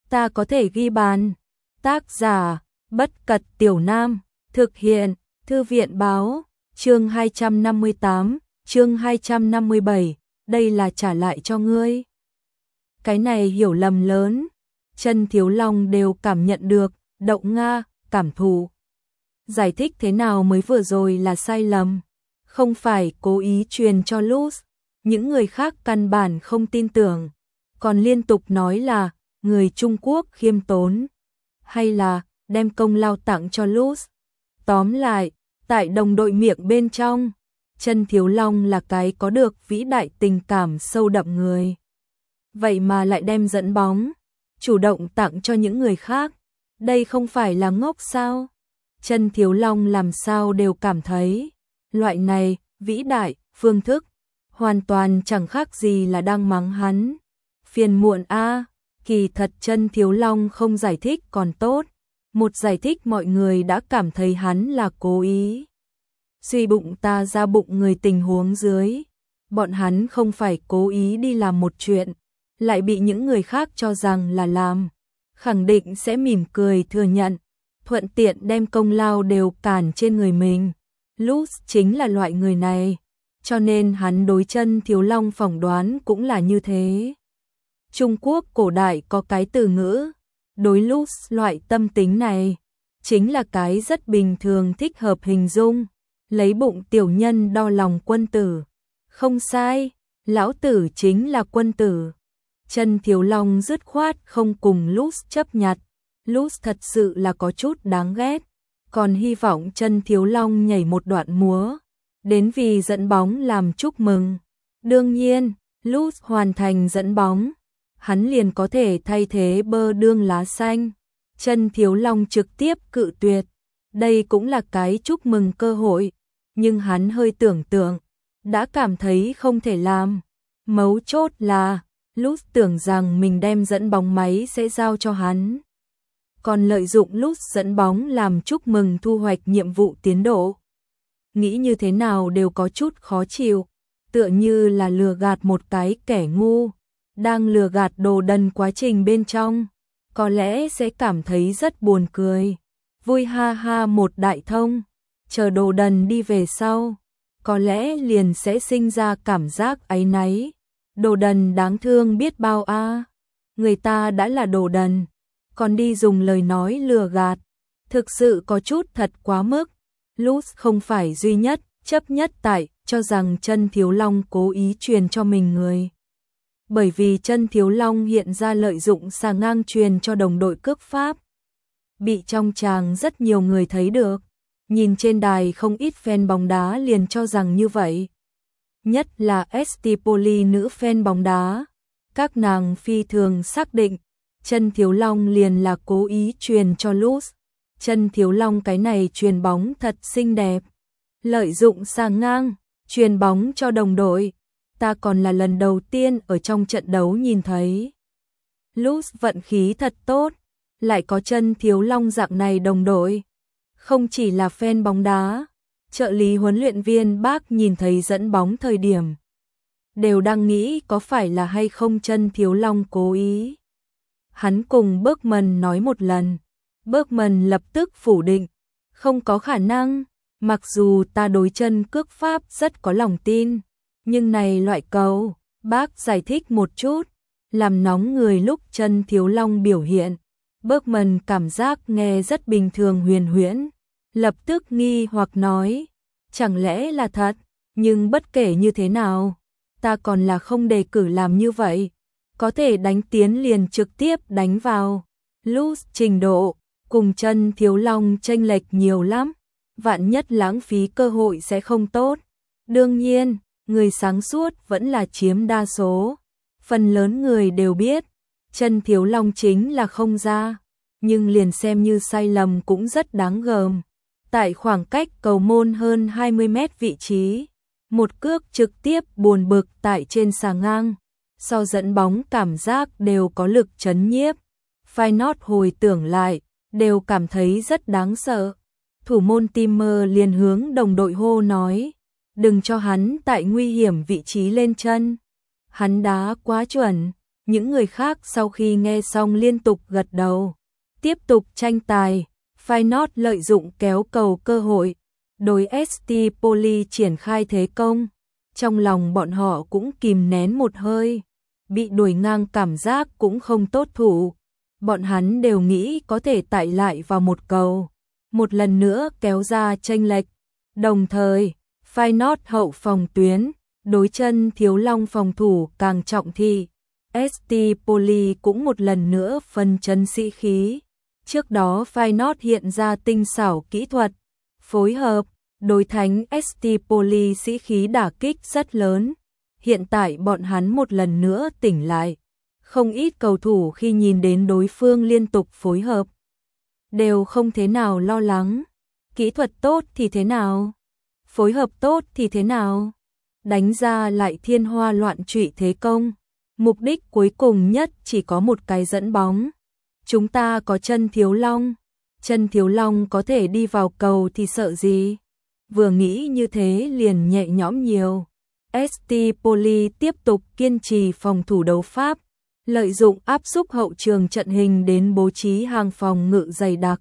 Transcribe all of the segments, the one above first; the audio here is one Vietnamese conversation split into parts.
ta có thể ghi bàn. Tác giả, Bất Cật Tiểu Nam, thực hiện, Thư viện Báo, chương 258, chương 257, đây là trả lại cho ngươi. Cái này hiểu lầm lớn, Chân Thiếu Long đều cảm nhận được, Động Nga, cảm thụ. Giải thích thế nào mới vừa rồi là sai lầm, không phải cố ý truyền cho Luz, những người khác căn bản không tin tưởng, còn liên tục nói là người Trung Quốc khiêm tốn, hay là đem công lao tặng cho Luz. Tóm lại, tại đồng đội miệng bên trong, Chân Thiếu Long là cái có được vĩ đại tình cảm sâu đậm người. Vậy mà lại đem dẫn bóng, chủ động tặng cho những người khác, đây không phải là ngốc sao? Chân Thiếu Long làm sao đều cảm thấy, loại này, vĩ đại, phương thức, hoàn toàn chẳng khác gì là đang mắng hắn. Phiền muộn a, kỳ thật Chân Thiếu Long không giải thích còn tốt, một giải thích mọi người đã cảm thấy hắn là cố ý. Suy bụng ta ra bụng người tình huống dưới, bọn hắn không phải cố ý đi làm một chuyện, lại bị những người khác cho rằng là làm, khẳng định sẽ mỉm cười thừa nhận, thuận tiện đem công lao đều cản trên người mình. Luz chính là loại người này, cho nên hắn đối Chân Thiếu Long phỏng đoán cũng là như thế. Trung Quốc cổ đại có cái từ ngữ, đối Luz loại tâm tính này, chính là cái rất bình thường thích hợp hình dung, lấy bụng tiểu nhân đo lòng quân tử. Không sai, lão tử chính là quân tử. Chân Thiếu Long dứt khoát không cùng Luz chấp nhặt, Luz thật sự là có chút đáng ghét, còn hy vọng Chân Thiếu Long nhảy một đoạn múa, đến vì dẫn bóng làm chúc mừng. Đương nhiên, Luz hoàn thành dẫn bóng, hắn liền có thể thay thế bơ đương lá xanh. Chân Thiếu Long trực tiếp cự tuyệt, đây cũng là cái chúc mừng cơ hội, nhưng hắn hơi tưởng tượng, đã cảm thấy không thể làm. Mấu chốt là, Luz tưởng rằng mình đem dẫn bóng máy sẽ giao cho hắn, còn lợi dụng Luz dẫn bóng làm chúc mừng thu hoạch nhiệm vụ tiến độ. Nghĩ như thế nào đều có chút khó chịu, tựa như là lừa gạt một cái kẻ ngu, đang lừa gạt đồ đần quá trình bên trong, có lẽ sẽ cảm thấy rất buồn cười. Vui ha ha một đại thông, chờ đồ đần đi về sau, có lẽ liền sẽ sinh ra cảm giác áy náy. Đồ đần đáng thương biết bao a, người ta đã là đồ đần, còn đi dùng lời nói lừa gạt, thực sự có chút thật quá mức. Luz không phải duy nhất, chấp nhất tại cho rằng Chân Thiếu Long cố ý truyền cho mình người. Bởi vì Chân Thiếu Long hiện ra lợi dụng xà ngang truyền cho đồng đội cước pháp, bị trong tràng rất nhiều người thấy được, nhìn trên đài không ít fan bóng đá liền cho rằng như vậy. Nhất là Stipoli nữ fan bóng đá, các nàng phi thường xác định, Chân Thiếu Long liền là cố ý truyền cho Luz. Chân Thiếu Long cái này truyền bóng thật xinh đẹp, lợi dụng xà ngang, truyền bóng cho đồng đội, ta còn là lần đầu tiên ở trong trận đấu nhìn thấy. Luz vận khí thật tốt, lại có Chân Thiếu Long dạng này đồng đội. Không chỉ là fan bóng đá, trợ lý huấn luyện viên Bác nhìn thấy dẫn bóng thời điểm, đều đang nghĩ có phải là hay không Chân Thiếu Long cố ý. Hắn cùng Bergman nói một lần, Bergman lập tức phủ định, không có khả năng, mặc dù ta đối chân cước pháp rất có lòng tin, nhưng này loại cầu, Bác giải thích một chút, làm nóng người lúc Chân Thiếu Long biểu hiện. Bergman cảm giác nghe rất bình thường huyền huyễn, lập tức nghi hoặc nói, chẳng lẽ là thật, nhưng bất kể như thế nào, ta còn là không đề cử làm như vậy, có thể đánh tiến liền trực tiếp đánh vào. Luz trình độ, cùng Chân Thiếu Long chênh lệch nhiều lắm, vạn nhất lãng phí cơ hội sẽ không tốt. Đương nhiên, người sáng suốt vẫn là chiếm đa số, phần lớn người đều biết, Chân Thiếu Long chính là không ra, nhưng liền xem như sai lầm cũng rất đáng gờm. Tại khoảng cách cầu môn hơn 20 mét vị trí, một cước trực tiếp buồn bực tại trên xà ngang, so dẫn bóng cảm giác đều có lực chấn nhiếp. Feyenoord hồi tưởng lại, đều cảm thấy rất đáng sợ. Thủ môn Timmer liền hướng đồng đội hô nói, đừng cho hắn tại nguy hiểm vị trí lên chân. Hắn đá quá chuẩn, Những người khác sau khi nghe xong liên tục gật đầu. Tiếp tục tranh tài, Feyenoord lợi dụng kéo cầu cơ hội, đối ST Poli triển khai thế công. Trong lòng bọn họ cũng kìm nén một hơi, bị đuổi ngang cảm giác cũng không tốt thủ. Bọn hắn đều nghĩ có thể tải lại vào một cầu, một lần nữa kéo ra chênh lệch. Đồng thời, Feyenoord hậu phòng tuyến, đối chân Thiếu Long phòng thủ càng trọng thị. ST Poli cũng một lần nữa phân chân sĩ khí. Trước đó Feyenoord hiện ra tinh xảo kỹ thuật, phối hợp, đối thánh ST Poli sĩ khí đả kích rất lớn. Hiện tại bọn hắn một lần nữa tỉnh lại. Không ít cầu thủ khi nhìn đến đối phương liên tục phối hợp, đều không thế nào lo lắng. Kỹ thuật tốt thì thế nào? Phối hợp tốt thì thế nào? Đánh ra lại thiên hoa loạn trụy thế công. Mục đích cuối cùng nhất chỉ có một cái dẫn bóng. Chúng ta có chân Thiếu Long. Chân Thiếu Long có thể đi vào cầu thì sợ gì? Vừa nghĩ như thế liền nhẹ nhõm nhiều. ST Poli tiếp tục kiên trì phòng thủ đấu pháp, lợi dụng áp xúc hậu trường trận hình đến bố trí hàng phòng ngự dày đặc.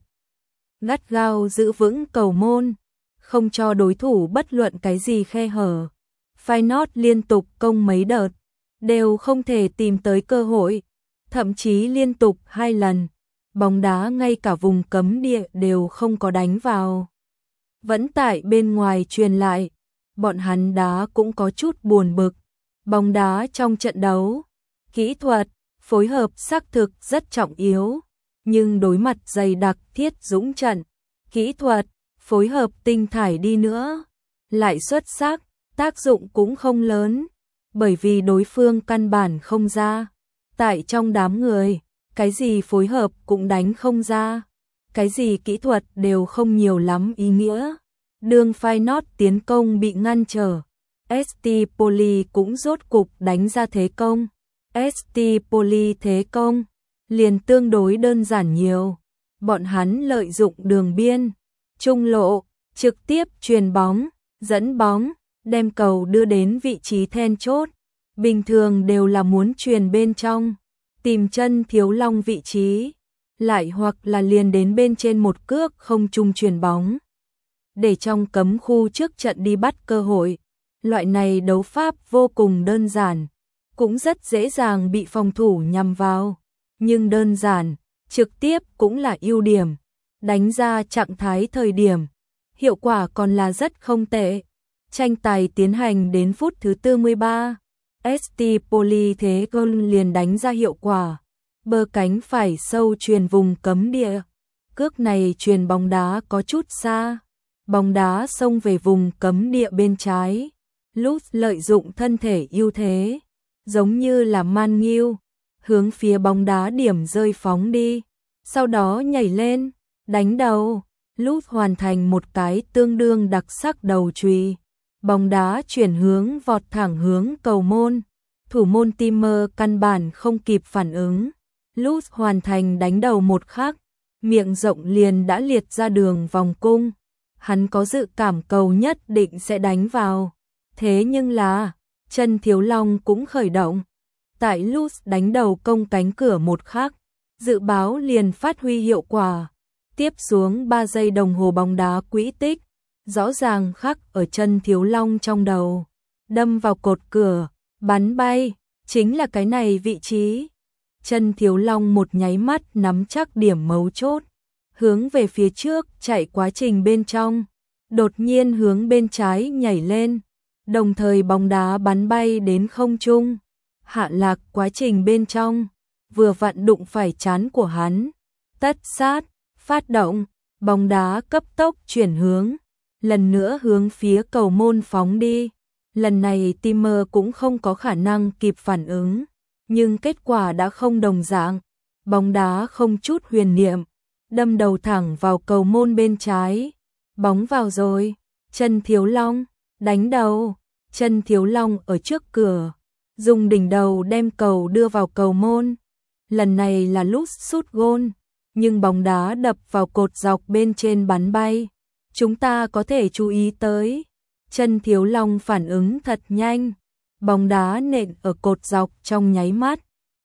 Gắt gao giữ vững cầu môn, không cho đối thủ bất luận cái gì khe hở. Feyenoord liên tục công mấy đợt, đều không thể tìm tới cơ hội, thậm chí liên tục 2 lần. Bóng đá ngay cả vùng cấm địa đều không có đánh vào. Vẫn tại bên ngoài truyền lại, bọn hắn đá cũng có chút buồn bực. Bóng đá trong trận đấu, kỹ thuật, phối hợp xác thực rất trọng yếu, nhưng đối mặt dày đặc Thiết Dũng trận, kỹ thuật, phối hợp tinh thải đi nữa, lại xuất sắc, tác dụng cũng không lớn, bởi vì đối phương căn bản không ra. Tại trong đám người, cái gì phối hợp cũng đánh không ra, cái gì kỹ thuật đều không nhiều lắm ý nghĩa. Đường Feyenoord tiến công bị ngăn trở, ST Poli cũng rốt cục đánh ra thế công. ST Poli thế công liền tương đối đơn giản nhiều. Bọn hắn lợi dụng đường biên, trung lộ, trực tiếp truyền bóng, dẫn bóng, đem cầu đưa đến vị trí then chốt. Bình thường đều là muốn truyền bên trong, tìm chân Thiếu Long vị trí, lại hoặc là liền đến bên trên một cước không trung truyền bóng, để trong cấm khu trước trận đi bắt cơ hội. Loại này đấu pháp vô cùng đơn giản, cũng rất dễ dàng bị phòng thủ nhằm vào, nhưng đơn giản, trực tiếp cũng là ưu điểm. Đánh ra trạng thái thời điểm, hiệu quả còn là rất không tệ. Tranh tài tiến hành đến phút thứ 43, ST Poli thế công liền đánh ra hiệu quả. Bờ cánh phải sâu truyền vùng cấm địa, cước này truyền bóng đá có chút xa, bóng đá xông về vùng cấm địa bên trái. Lutz lợi dụng thân thể ưu thế, giống như là man nghiêu, hướng phía bóng đá điểm rơi phóng đi, sau đó nhảy lên, đánh đầu. Lutz hoàn thành một cái tương đương đặc sắc đầu chùy, bóng đá chuyển hướng vọt thẳng hướng cầu môn, thủ môn Timmer căn bản không kịp phản ứng. Lutz hoàn thành đánh đầu một khắc, miệng rộng liền đã liệt ra đường vòng cung. Hắn có dự cảm cầu nhất định sẽ đánh vào. Thế nhưng là, chân Thiếu Long cũng khởi động. Tại Lutz đánh đầu công cánh cửa một khắc, dự báo liền phát huy hiệu quả. Tiếp xuống 3 giây đồng hồ bóng đá quỹ tích, rõ ràng khắc ở chân Thiếu Long trong đầu. Đâm vào cột cửa, bắn bay, chính là cái này vị trí. Chân Thiếu Long một nháy mắt nắm chắc điểm mấu chốt, hướng về phía trước chạy quá trình bên trong, đột nhiên hướng bên trái nhảy lên, đồng thời bóng đá bắn bay đến không trung, hạ lạc quá trình bên trong, vừa vặn đụng phải trán của hắn, tất sát, phát động, bóng đá cấp tốc chuyển hướng, lần nữa hướng phía cầu môn phóng đi. Lần này Timmer cũng không có khả năng kịp phản ứng, nhưng kết quả đã không đồng dạng, bóng đá không chút huyền niệm, đâm đầu thẳng vào cầu môn bên trái, bóng vào rồi. Chân Thiếu Long đánh đầu, chân Thiếu Long ở trước cửa, dùng đỉnh đầu đem cầu đưa vào cầu môn. Lần này là Lutz sút gôn, nhưng bóng đá đập vào cột dọc bên trên bắn bay. Chúng ta có thể chú ý tới, chân Thiếu Long phản ứng thật nhanh, bóng đá nện ở cột dọc trong nháy mắt,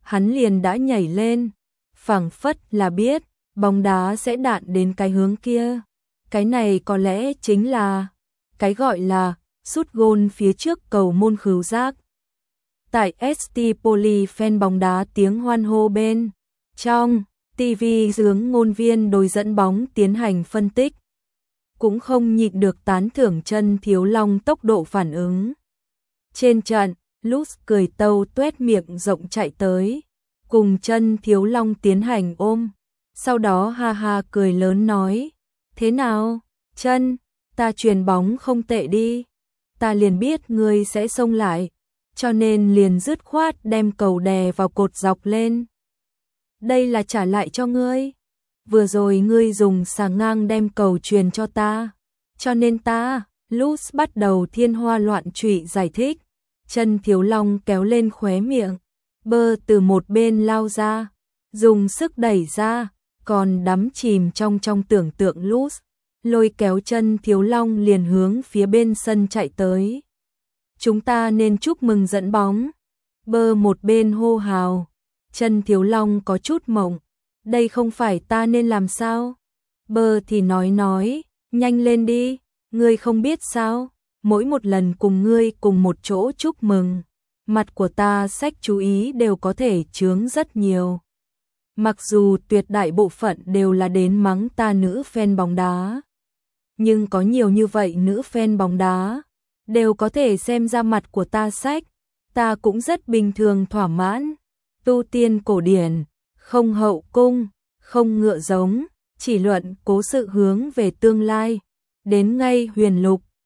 hắn liền đã nhảy lên, phảng phất là biết, bóng đá sẽ đạn đến cái hướng kia. Cái này có lẽ chính là cái gọi là sút gôn phía trước cầu môn khứu giác. Tại ST Poly fan bóng đá tiếng hoan hô bên trong TV hướng ngôn viên đội dẫn bóng tiến hành phân tích, cũng không nhịn được tán thưởng Chân Thiếu Long tốc độ phản ứng. Trên trận, Lutz cười tâu tuét miệng rộng chạy tới, cùng Chân Thiếu Long tiến hành ôm, sau đó ha ha cười lớn nói, thế nào, Chân, ta chuyền bóng không tệ đi, ta liền biết ngươi sẽ xông lại, cho nên liền dứt khoát đem cầu đè vào cột dọc lên. Đây là trả lại cho ngươi, vừa rồi ngươi dùng xà ngang đem cầu truyền cho ta, cho nên ta, Lutz bắt đầu thiên hoa loạn trụy giải thích. Chân Thiếu Long kéo lên khóe miệng, bơ từ một bên lao ra, dùng sức đẩy ra, còn đắm chìm trong tưởng tượng Lutz, lôi kéo Chân Thiếu Long liền hướng phía bên sân chạy tới. Chúng ta nên chúc mừng dẫn bóng. Bơ một bên hô hào, Chân Thiếu Long có chút mộng, đây không phải ta nên làm sao? Bơ thì nói, nhanh lên đi, ngươi không biết sao? Mỗi một lần cùng ngươi cùng một chỗ chúc mừng, mặt của ta sách chú ý đều có thể chướng rất nhiều. Mặc dù tuyệt đại bộ phận đều là đến mắng ta nữ fan bóng đá, nhưng có nhiều như vậy nữ fan bóng đá đều có thể xem ra mặt của ta sách, ta cũng rất bình thường thỏa mãn. Tu tiên cổ điển, không hậu cung, không ngựa giống, chỉ luận cố sự hướng về tương lai, đến ngay huyền lục.